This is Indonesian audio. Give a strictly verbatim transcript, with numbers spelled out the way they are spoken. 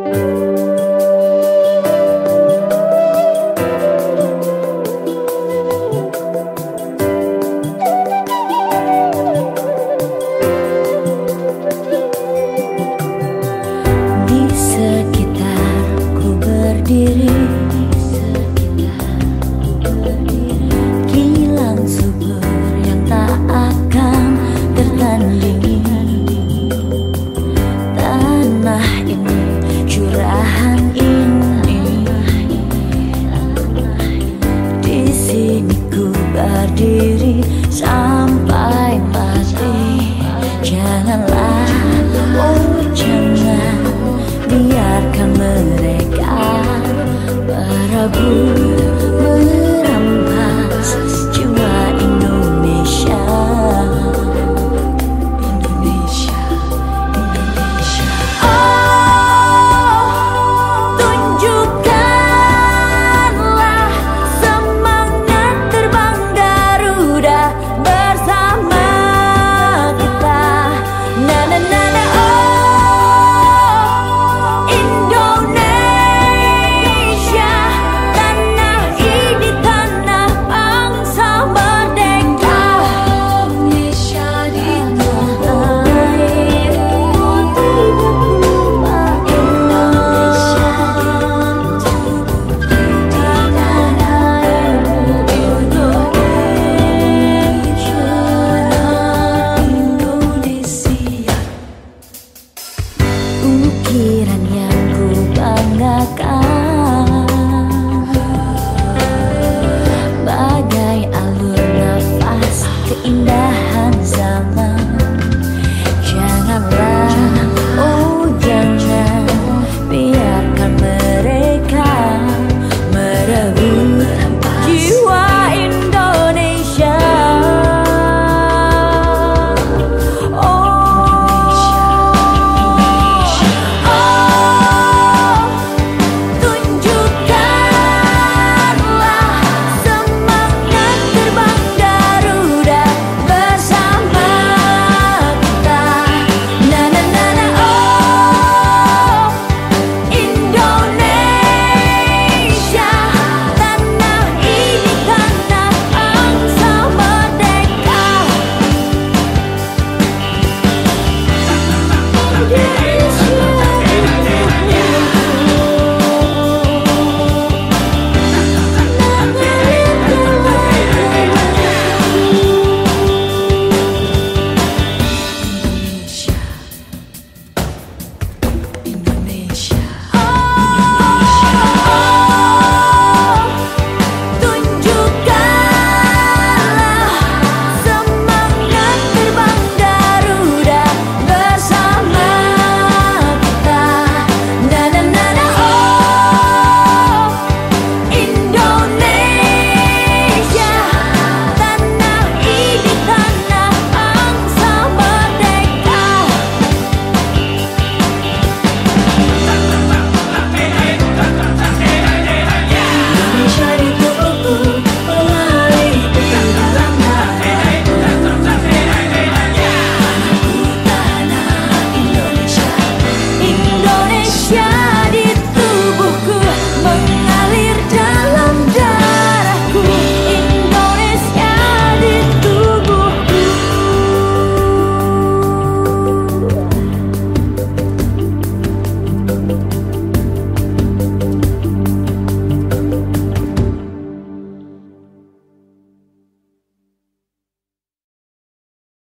Kilang subur yang tak akan tertandingi. Tanah ini, curahan ini, di sini ku berdiri sampai mati. Janganlah, oh jangan biarkan mereka berebut merampas jiwa Indonesia. Indonesia, Indonesia. Oh, tunjukkanlah semangat terbang Garuda bersama kita. Na na na na. Ukiran yang ku banggakan, bagai alur nafas keindahan zaman. Janganlah, oh jangan biarkan mereka merebut jiwa Indonesia. Yeah.